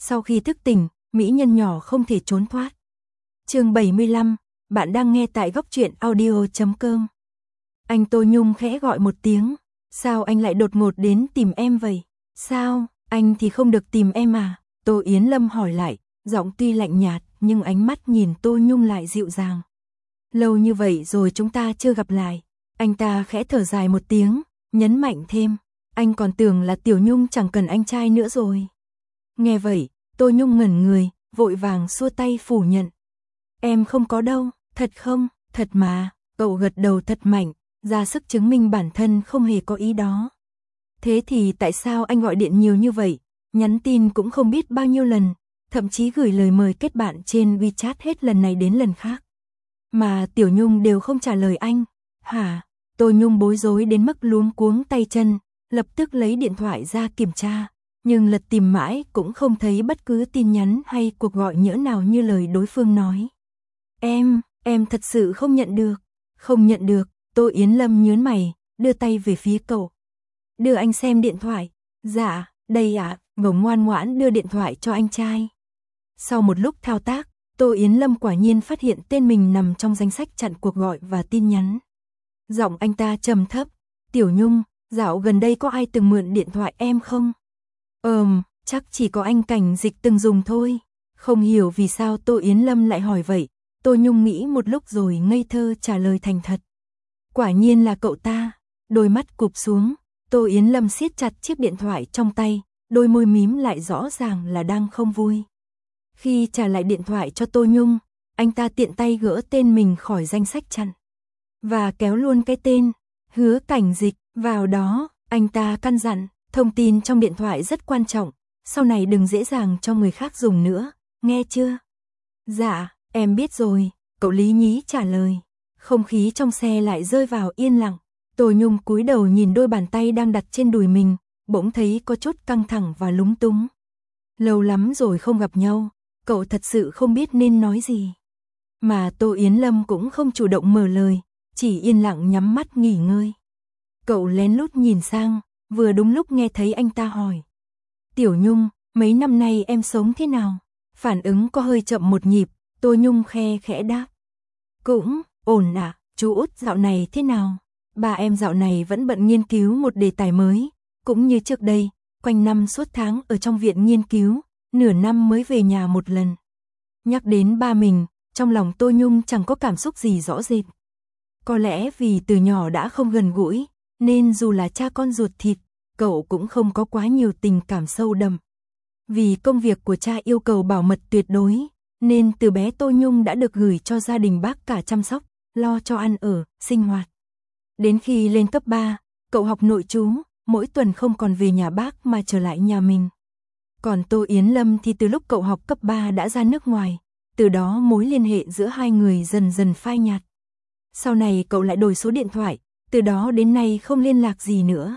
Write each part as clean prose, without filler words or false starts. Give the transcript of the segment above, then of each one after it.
Sau khi thức tỉnh, mỹ nhân nhỏ không thể trốn thoát. Chương 75, bạn đang nghe tại góc truyện audio.com. Anh Tô Nhung khẽ gọi một tiếng, sao anh lại đột ngột đến tìm em vậy? Sao, anh thì không được tìm em à? Tô Yến Lâm hỏi lại, giọng tuy lạnh nhạt nhưng ánh mắt nhìn Tô Nhung lại dịu dàng. Lâu như vậy rồi chúng ta chưa gặp lại. Anh ta khẽ thở dài một tiếng, nhấn mạnh thêm, anh còn tưởng là Tiểu Nhung chẳng cần anh trai nữa rồi. Nghe vậy, Tô Nhung ngẩn người, vội vàng xua tay phủ nhận. Em không có đâu, thật không, thật mà, cậu gật đầu thật mạnh, ra sức chứng minh bản thân không hề có ý đó. Thế thì tại sao anh gọi điện nhiều như vậy, nhắn tin cũng không biết bao nhiêu lần, thậm chí gửi lời mời kết bạn trên WeChat hết lần này đến lần khác. Mà Tiểu Nhung đều không trả lời anh, hả? Tô Nhung bối rối đến mức luống cuống tay chân, lập tức lấy điện thoại ra kiểm tra, nhưng lật tìm mãi cũng không thấy bất cứ tin nhắn hay cuộc gọi nhỡ nào như lời đối phương nói. Em thật sự không nhận được. Không nhận được, Tô Yến Lâm nhướng mày, đưa tay về phía cậu. Đưa anh xem điện thoại. Dạ, đây ạ, cậu ngoan ngoãn đưa điện thoại cho anh trai. Sau một lúc thao tác, Tô Yến Lâm quả nhiên phát hiện tên mình nằm trong danh sách chặn cuộc gọi và tin nhắn. Giọng anh ta trầm thấp, Tiểu Nhung, dạo gần đây có ai từng mượn điện thoại em không? Chắc chỉ có anh Cảnh Dịch từng dùng thôi. Không hiểu vì sao Tô Yến Lâm lại hỏi vậy. Tô Nhung nghĩ một lúc rồi ngây thơ trả lời thành thật. Quả nhiên là cậu ta. Đôi mắt cụp xuống, Tô Yến Lâm siết chặt chiếc điện thoại trong tay, đôi môi mím lại rõ ràng là đang không vui. Khi trả lại điện thoại cho Tô Nhung, anh ta tiện tay gỡ tên mình khỏi danh sách chặn và kéo luôn cái tên Hứa Cảnh Dịch vào đó. Anh ta căn dặn, thông tin trong điện thoại rất quan trọng, sau này đừng dễ dàng cho người khác dùng nữa, nghe chưa? Dạ, em biết rồi, cậu lý nhí trả lời. Không khí trong xe lại rơi vào yên lặng. Tô Nhung cúi đầu nhìn đôi bàn tay đang đặt trên đùi mình, bỗng thấy có chút căng thẳng và lúng túng. Lâu lắm rồi không gặp nhau, cậu thật sự không biết nên nói gì. Mà Tô Yến Lâm cũng không chủ động mở lời, chỉ yên lặng nhắm mắt nghỉ ngơi. Cậu lén lút nhìn sang, vừa đúng lúc nghe thấy anh ta hỏi. Tiểu Nhung, mấy năm nay em sống thế nào? Phản ứng có hơi chậm một nhịp, Tô Nhung khẽ đáp. Cũng, ổn ạ, chú Út dạo này thế nào? Ba em dạo này vẫn bận nghiên cứu một đề tài mới, cũng như trước đây, quanh năm suốt tháng ở trong viện nghiên cứu, nửa năm mới về nhà một lần. Nhắc đến ba mình, trong lòng Tô Nhung chẳng có cảm xúc gì rõ rệt. Có lẽ vì từ nhỏ đã không gần gũi, nên dù là cha con ruột thịt, cậu cũng không có quá nhiều tình cảm sâu đậm. Vì công việc của cha yêu cầu bảo mật tuyệt đối, nên từ bé Tô Nhung đã được gửi cho gia đình bác cả chăm sóc, lo cho ăn ở, sinh hoạt. Đến khi lên cấp 3, cậu học nội trú, mỗi tuần không còn về nhà bác mà trở lại nhà mình. Còn Tô Yến Lâm thì từ lúc cậu học cấp 3 đã ra nước ngoài, từ đó mối liên hệ giữa hai người dần dần phai nhạt. Sau này cậu lại đổi số điện thoại, từ đó đến nay không liên lạc gì nữa.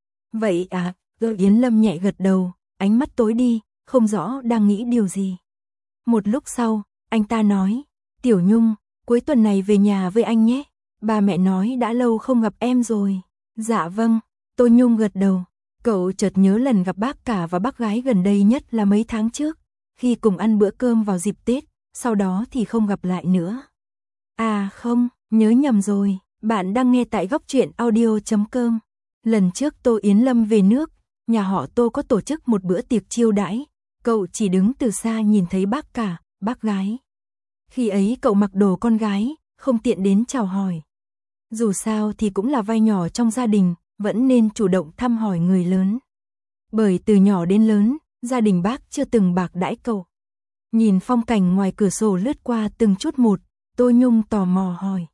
Vậy à, Yến Lâm nhẹ gật đầu, ánh mắt tối đi, không rõ đang nghĩ điều gì. Một lúc sau, anh ta nói, Tiểu Nhung, cuối tuần này về nhà với anh nhé, ba mẹ nói đã lâu không gặp em rồi. Dạ vâng, Tô Nhung gật đầu, cậu chợt nhớ lần gặp bác cả và bác gái gần đây nhất là mấy tháng trước, khi cùng ăn bữa cơm vào dịp Tết, sau đó thì không gặp lại nữa. À không, nhớ nhầm rồi, bạn đang nghe tại góc truyện audio.com. Lần trước Tô Yến Lâm về nước, nhà họ Tô có tổ chức một bữa tiệc chiêu đãi, cậu chỉ đứng từ xa nhìn thấy bác cả, bác gái. Khi ấy cậu mặc đồ con gái, không tiện đến chào hỏi. Dù sao thì cũng là vai nhỏ trong gia đình, vẫn nên chủ động thăm hỏi người lớn. Bởi từ nhỏ đến lớn, gia đình bác chưa từng bạc đãi cậu. Nhìn phong cảnh ngoài cửa sổ lướt qua từng chút một, Tô Nhung tò mò hỏi.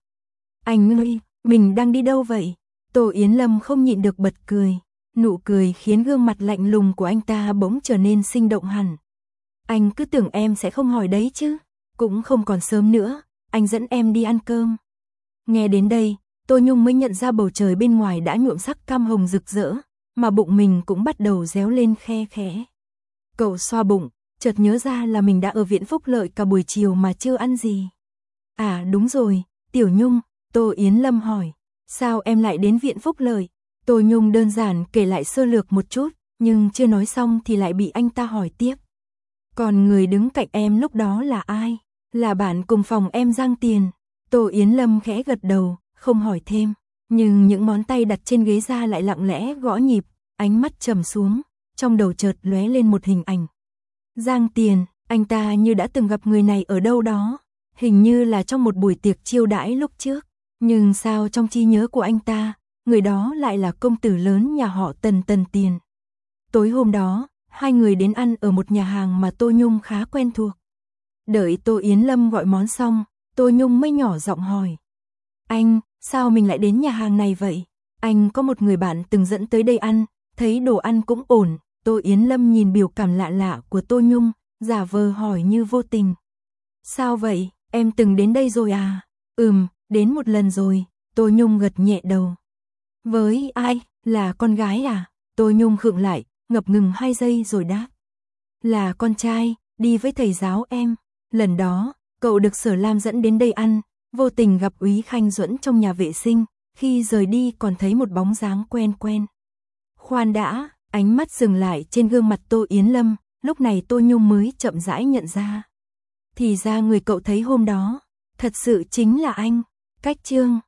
Anh ơi, mình đang đi đâu vậy? Tô Yến Lâm không nhịn được bật cười. Nụ cười khiến gương mặt lạnh lùng của anh ta bỗng trở nên sinh động hẳn. Anh cứ tưởng em sẽ không hỏi đấy chứ. Cũng không còn sớm nữa, anh dẫn em đi ăn cơm. Nghe đến đây, Tô Nhung mới nhận ra bầu trời bên ngoài đã nhuộm sắc cam hồng rực rỡ, mà bụng mình cũng bắt đầu réo lên khe khẽ. Cậu xoa bụng, chợt nhớ ra là mình đã ở viện Phúc Lợi cả buổi chiều mà chưa ăn gì. À đúng rồi, Tiểu Nhung, Tô Yến Lâm hỏi, sao em lại đến viện Phúc Lợi? Tô Nhung đơn giản kể lại sơ lược một chút, nhưng chưa nói xong thì lại bị anh ta hỏi tiếp. Còn người đứng cạnh em lúc đó là ai? Là bạn cùng phòng em Giang Tiền. Tô Yến Lâm khẽ gật đầu, không hỏi thêm. Nhưng những ngón tay đặt trên ghế da lại lặng lẽ gõ nhịp, ánh mắt trầm xuống, trong đầu chợt lóe lên một hình ảnh. Giang Tiền, anh ta như đã từng gặp người này ở đâu đó, hình như là trong một buổi tiệc chiêu đãi lúc trước. Nhưng sao trong trí nhớ của anh ta, người đó lại là công tử lớn nhà họ Tần Tần Tiền. Tối hôm đó, hai người đến ăn ở một nhà hàng mà Tô Nhung khá quen thuộc. Đợi Tô Yến Lâm gọi món xong, Tô Nhung mới nhỏ giọng hỏi. Anh, sao mình lại đến nhà hàng này vậy? Anh có một người bạn từng dẫn tới đây ăn, thấy đồ ăn cũng ổn. Tô Yến Lâm nhìn biểu cảm lạ lạ của Tô Nhung, giả vờ hỏi như vô tình. Sao vậy, em từng đến đây rồi à? Đến một lần rồi, Tô Nhung gật nhẹ đầu. Với ai, là con gái à? Tô Nhung khựng lại, ngập ngừng 2 giây rồi đáp. Là con trai, đi với thầy giáo em. Lần đó, cậu được Sở Lam dẫn đến đây ăn, vô tình gặp Úy Khanh Duẫn trong nhà vệ sinh, khi rời đi còn thấy một bóng dáng quen quen. Khoan đã, ánh mắt dừng lại trên gương mặt Tô Yến Lâm, lúc này Tô Nhung mới chậm rãi nhận ra. Thì ra người cậu thấy hôm đó, thật sự chính là anh. Cách chương